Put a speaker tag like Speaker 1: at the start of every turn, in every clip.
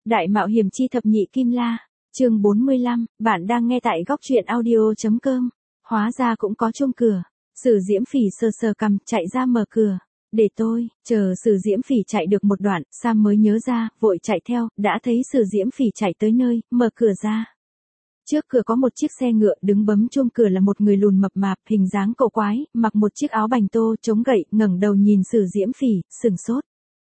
Speaker 1: Đại mạo hiểm chi thập nhị kim la, chương 45, bạn đang nghe tại góc truyện audio.com. Hóa ra cũng có chuông cửa. Sử Diễm Phỉ sờ sờ cằm chạy ra mở cửa. Để tôi, chờ Sử Diễm Phỉ chạy được một đoạn, Sam mới nhớ ra, vội chạy theo, đã thấy Sử Diễm Phỉ chạy tới nơi, mở cửa ra. Trước cửa có một chiếc xe ngựa, đứng bấm chuông cửa là một người lùn mập mạp, hình dáng cổ quái, mặc một chiếc áo bành tô, chống gậy, ngẩng đầu nhìn Sử Diễm Phỉ, sừng sốt.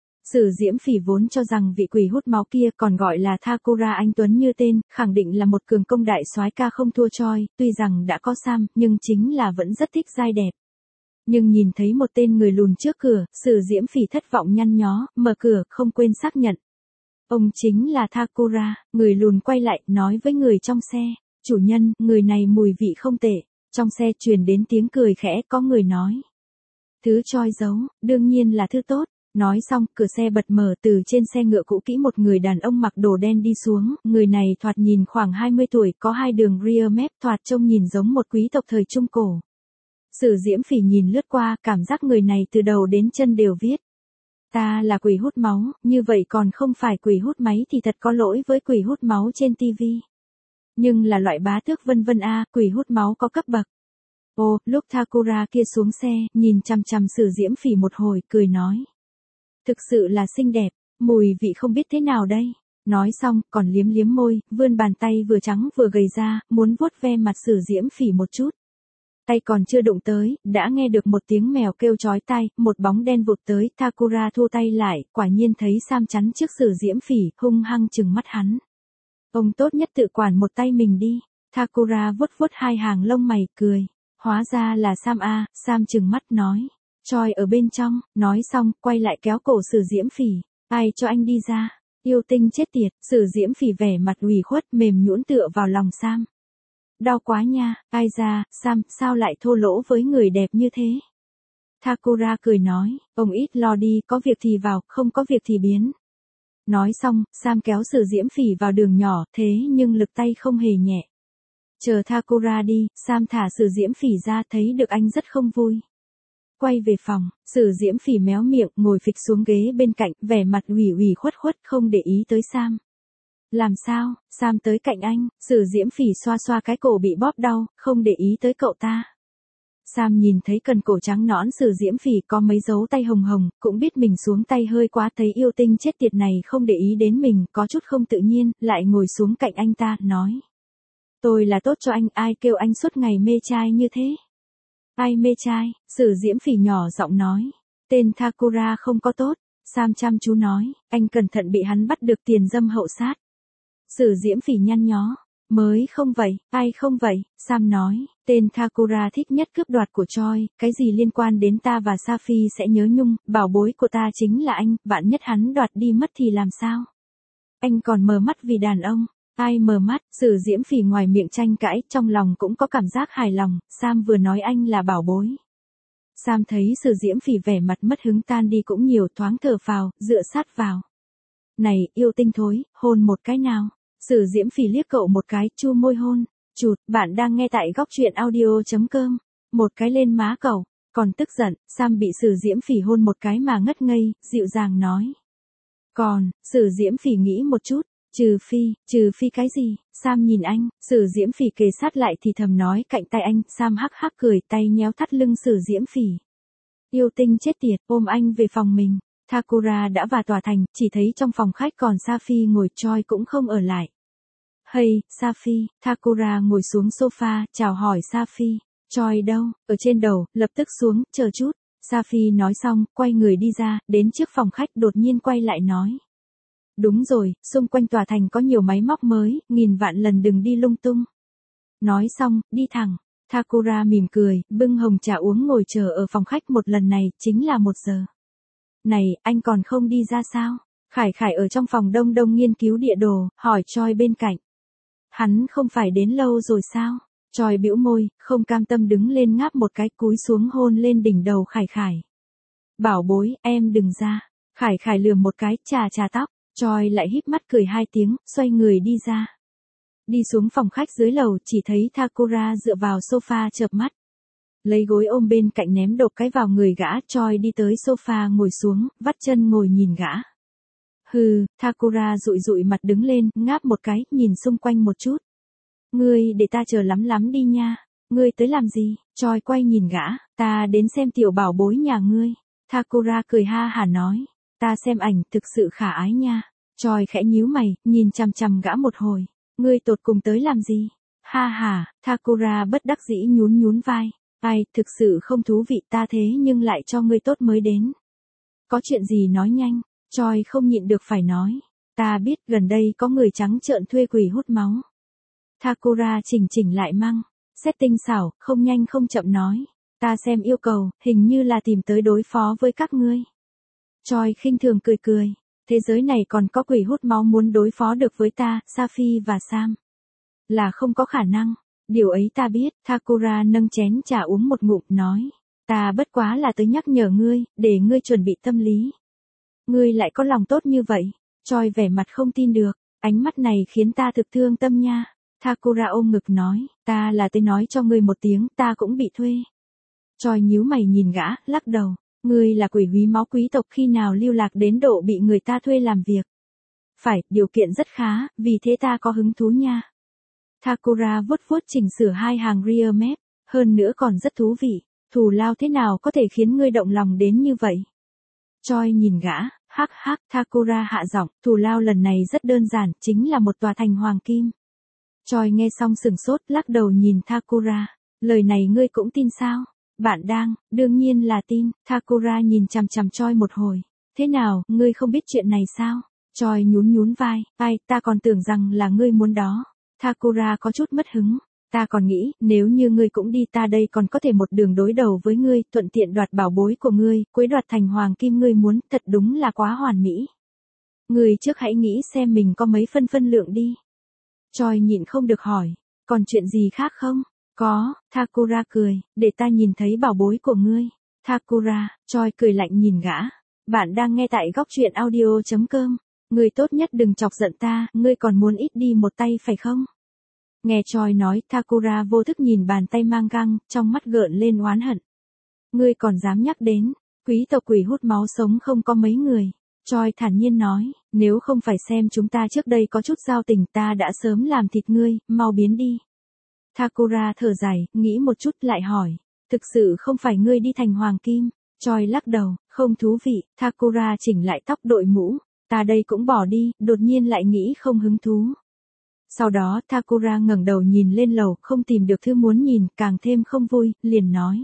Speaker 1: Sử Diễm Phỉ vốn cho rằng vị quỷ hút máu kia còn gọi là Thakura anh tuấn như tên, khẳng định là một cường công đại soái ca không thua choi, tuy rằng đã có Sam, nhưng chính là vẫn rất thích giai đẹp. Nhưng nhìn thấy một tên người lùn trước cửa, Sử Diễm Phỉ thất vọng nhăn nhó, mở cửa, không quên xác nhận. Ông chính là Thakura, người lùn quay lại, nói với người trong xe, chủ nhân, người này mùi vị không tệ. Trong xe truyền đến tiếng cười khẽ, có người nói. Thứ choi giấu, đương nhiên là thứ tốt. Nói xong, cửa xe bật mở, từ trên xe ngựa cũ kỹ một người đàn ông mặc đồ đen đi xuống, người này thoạt nhìn khoảng 20 tuổi, có hai đường rear mép, thoạt trông nhìn giống một quý tộc thời Trung Cổ. Sử Diễm Phỉ nhìn lướt qua, cảm giác người này từ đầu đến chân đều viết. Ta là quỷ hút máu, như vậy còn không phải quỷ hút máy thì thật có lỗi với quỷ hút máu trên TV. Nhưng là loại bá tước vân vân a, quỷ hút máu có cấp bậc. Ô, lúc Thakura kia xuống xe, nhìn chằm chằm Sử Diễm Phỉ một hồi, cười nói. Thực sự là xinh đẹp, mùi vị không biết thế nào đây. Nói xong, còn liếm liếm môi, vươn bàn tay vừa trắng vừa gầy ra, muốn vuốt ve mặt Sử Diễm Phỉ một chút. Tay còn chưa đụng tới, đã nghe được một tiếng mèo kêu chói tai, một bóng đen vụt tới, Thakura thu tay lại, quả nhiên thấy Sam chắn trước Sử Diễm Phỉ, hung hăng trừng mắt hắn. Ông tốt nhất tự quản một tay mình đi. Thakura vuốt vuốt hai hàng lông mày, cười. Hóa ra là Sam a, Sam trừng mắt nói. Choi ở bên trong, nói xong, quay lại kéo cổ Sử Diễm Phỉ. Ai cho anh đi ra? Yêu tinh chết tiệt, Sử Diễm Phỉ vẻ mặt ủy khuất mềm nhũn tựa vào lòng Sam. Đau quá nha, ai ra, Sam, sao lại thô lỗ với người đẹp như thế? Thakura cười nói, ông ít lo đi, có việc thì vào, không có việc thì biến. Nói xong, Sam kéo Sử Diễm Phỉ vào đường nhỏ, thế nhưng lực tay không hề nhẹ. Chờ Thakura đi, Sam thả Sử Diễm Phỉ ra, thấy được anh rất không vui. Quay về phòng, Sử Diễm Phỉ méo miệng, ngồi phịch xuống ghế bên cạnh, vẻ mặt ủy khuất không để ý tới Sam. Làm sao? Sam tới cạnh anh, Sử Diễm Phỉ xoa xoa cái cổ bị bóp đau, không để ý tới cậu ta. Sam nhìn thấy cần cổ trắng nõn Sử Diễm Phỉ có mấy dấu tay hồng hồng, cũng biết mình xuống tay hơi quá, thấy yêu tinh chết tiệt này không để ý đến mình, có chút không tự nhiên, lại ngồi xuống cạnh anh ta, nói. Tôi là tốt cho anh, ai kêu anh suốt ngày mê trai như thế? Ai mê trai? Sử Diễm Phỉ nhỏ giọng nói. Tên Thakura không có tốt. Sam chăm chú nói, anh cẩn thận bị hắn bắt được tiền dâm hậu sát. Sử Diễm Phỉ nhăn nhó. Mới không vậy, ai không vậy? Sam nói, tên Thakura thích nhất cướp đoạt của Choi, cái gì liên quan đến ta và Safi sẽ nhớ nhung, bảo bối của ta chính là anh, vạn nhất hắn đoạt đi mất thì làm sao? Anh còn mờ mắt vì đàn ông. Ai mờ mắt, Sử Diễm Phỉ ngoài miệng tranh cãi, trong lòng cũng có cảm giác hài lòng, Sam vừa nói anh là bảo bối. Sam thấy Sử Diễm Phỉ vẻ mặt mất hứng tan đi cũng nhiều, thoáng thở phào, dựa sát vào. Này, yêu tinh thối, hôn một cái nào. Sử Diễm Phỉ liếc cậu một cái, chu môi hôn. Chụt, bạn đang nghe tại góc truyện audio.com. Một cái lên má cậu, còn tức giận, Sam bị Sử Diễm Phỉ hôn một cái mà ngất ngây, dịu dàng nói. Còn, Sử Diễm Phỉ nghĩ một chút. Trừ phi cái gì? Sam nhìn anh, Sử Diễm Phỉ kề sát lại thì thầm nói cạnh tay anh, Sam hắc hắc cười, tay nhéo thắt lưng Sử Diễm Phỉ. Yêu tinh chết tiệt, ôm anh về phòng mình. Thakura đã vào tòa thành, chỉ thấy trong phòng khách còn Safi ngồi, Choi cũng không ở lại. Hey, Safi, Thakura ngồi xuống sofa, chào hỏi Safi. Choi đâu? Ở trên đầu, lập tức xuống, chờ chút. Safi nói xong, quay người đi ra, đến trước phòng khách đột nhiên quay lại nói. Đúng rồi, xung quanh tòa thành có nhiều máy móc mới, nghìn vạn lần đừng đi lung tung. Nói xong, đi thẳng. Thakura mỉm cười, bưng hồng trà uống ngồi chờ ở phòng khách một lần này, chính là 1 giờ. Này, anh còn không đi ra sao? Khải Khải ở trong phòng đông đông nghiên cứu địa đồ, hỏi Choi bên cạnh. Hắn không phải đến lâu rồi sao? Choi bĩu môi, không cam tâm đứng lên ngáp một cái, cúi xuống hôn lên đỉnh đầu Khải Khải. Bảo bối, em đừng ra. Khải Khải lườm một cái, chà tóc. Choi lại híp mắt cười 2 tiếng, xoay người đi ra. Đi xuống phòng khách dưới lầu, chỉ thấy Thakura dựa vào sofa chợp mắt. Lấy gối ôm bên cạnh ném đột cái vào người gã, Choi đi tới sofa ngồi xuống, vắt chân ngồi nhìn gã. Hừ, Thakura dụi dụi mặt đứng lên, ngáp một cái, nhìn xung quanh một chút. Ngươi để ta chờ lắm lắm đi nha. Ngươi tới làm gì? Choi quay nhìn gã, ta đến xem tiểu bảo bối nhà ngươi. Thakura cười ha hả nói, ta xem ảnh thực sự khả ái nha. Choi khẽ nhíu mày, nhìn chằm chằm gã một hồi. Ngươi tột cùng tới làm gì? Ha ha, Thakura bất đắc dĩ nhún nhún vai. Ai, thực sự không thú vị ta thế nhưng lại cho ngươi tốt mới đến. Có chuyện gì nói nhanh, Choi không nhịn được phải nói. Ta biết gần đây có người trắng trợn thuê quỷ hút máu. Thakura chỉnh chỉnh lại măng, xét tinh xảo, không nhanh không chậm nói. Ta xem yêu cầu, hình như là tìm tới đối phó với các ngươi. Choi khinh thường cười cười. Thế giới này còn có quỷ hút máu muốn đối phó được với ta, Safi và Sam. Là không có khả năng. Điều ấy ta biết, Thakura nâng chén trà uống một ngụm nói. Ta bất quá là tới nhắc nhở ngươi, để ngươi chuẩn bị tâm lý. Ngươi lại có lòng tốt như vậy. Choi vẻ mặt không tin được, ánh mắt này khiến ta thực thương tâm nha. Thakura ôm ngực nói, ta là tới nói cho ngươi một tiếng, ta cũng bị thuê. Choi nhíu mày nhìn gã, lắc đầu. Ngươi là quỷ húy máu quý tộc khi nào lưu lạc đến độ bị người ta thuê làm việc. Phải, điều kiện rất khá, vì thế ta có hứng thú nha. Thakura vuốt vuốt chỉnh sửa hai hàng rear map, hơn nữa còn rất thú vị. Thù lao thế nào có thể khiến ngươi động lòng đến như vậy? Choi nhìn gã, hắc hắc, Thakura hạ giọng, thù lao lần này rất đơn giản, chính là một tòa thành hoàng kim. Choi nghe xong sừng sốt, lắc đầu nhìn Thakura. Lời này ngươi cũng tin sao? Bạn đang, đương nhiên là tin. Thakura nhìn chằm chằm Choi một hồi. Thế nào, ngươi không biết chuyện này sao? Choi nhún nhún vai, ai, ta còn tưởng rằng là ngươi muốn đó. Thakura có chút mất hứng. Ta còn nghĩ, nếu như ngươi cũng đi ta đây còn có thể một đường đối đầu với ngươi, thuận tiện đoạt bảo bối của ngươi, cuối đoạt thành hoàng kim ngươi muốn, thật đúng là quá hoàn mỹ. Ngươi trước hãy nghĩ xem mình có mấy phân lượng đi. Choi nhịn không được hỏi, còn chuyện gì khác không? Có, Thakura cười, để ta nhìn thấy bảo bối của ngươi. Thakura, Choi cười lạnh nhìn gã. Bạn đang nghe tại góc truyện audio.com. Ngươi tốt nhất đừng chọc giận ta, ngươi còn muốn ít đi một tay phải không? Nghe Choi nói, Thakura vô thức nhìn bàn tay mang găng, trong mắt gợn lên oán hận. Ngươi còn dám nhắc đến, quý tộc quỷ hút máu sống không có mấy người. Choi thản nhiên nói, nếu không phải xem chúng ta trước đây có chút giao tình ta đã sớm làm thịt ngươi, mau biến đi. Thakura thở dài, nghĩ một chút lại hỏi, thực sự không phải ngươi đi thành hoàng kim? Choi lắc đầu, không thú vị. Thakura chỉnh lại tóc đội mũ, ta đây cũng bỏ đi, đột nhiên lại nghĩ không hứng thú. Sau đó Thakura ngẩng đầu nhìn lên lầu, không tìm được thứ muốn nhìn, càng thêm không vui, liền nói.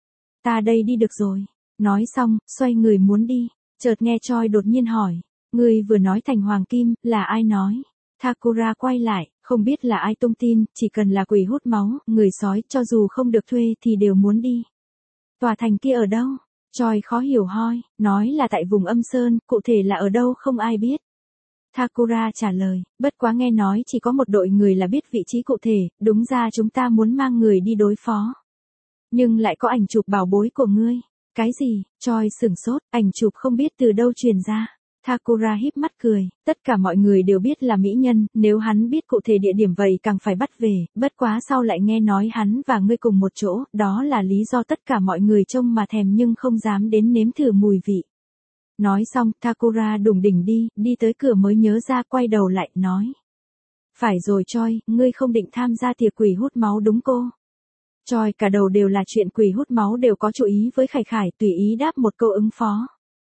Speaker 1: Ta đây đi được rồi. Nói xong, xoay người muốn đi, chợt nghe Choi đột nhiên hỏi, ngươi vừa nói thành hoàng kim, là ai nói? Thakura quay lại, không biết là ai tung tin, chỉ cần là quỷ hút máu, người sói, cho dù không được thuê thì đều muốn đi. Tòa thành kia ở đâu? Choi khó hiểu hoi, nói là tại vùng âm sơn, cụ thể là ở đâu không ai biết. Thakura trả lời, bất quá nghe nói chỉ có một đội người là biết vị trí cụ thể, đúng ra chúng ta muốn mang người đi đối phó. Nhưng lại có ảnh chụp bảo bối của ngươi. Cái gì? Choi sửng sốt, ảnh chụp không biết từ đâu truyền ra. Thakura híp mắt cười, tất cả mọi người đều biết là mỹ nhân, nếu hắn biết cụ thể địa điểm vậy càng phải bắt về, bất quá sau lại nghe nói hắn và ngươi cùng một chỗ, đó là lý do tất cả mọi người trông mà thèm nhưng không dám đến nếm thử mùi vị. Nói xong, Thakura đủng đỉnh đi tới cửa mới nhớ ra quay đầu lại, nói. Phải rồi Choi, ngươi không định tham gia tiệc quỷ hút máu đúng cô? Choi cả đầu đều là chuyện quỷ hút máu đều có chú ý với Khải Khải, tùy ý đáp một câu ứng phó.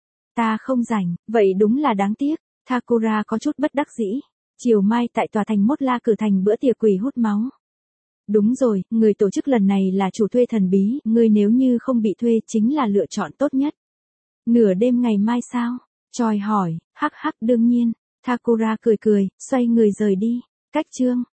Speaker 1: Ta không rảnh, vậy đúng là đáng tiếc. Thakura có chút bất đắc dĩ. Chiều mai tại tòa thành Mốt La cử thành bữa tiệc quỷ hút máu. Đúng rồi, người tổ chức lần này là chủ thuê thần bí, ngươi nếu như không bị thuê chính là lựa chọn tốt nhất. Nửa đêm ngày mai sao? Choi hỏi, hắc hắc đương nhiên. Thakura cười cười, xoay người rời đi. Cách chương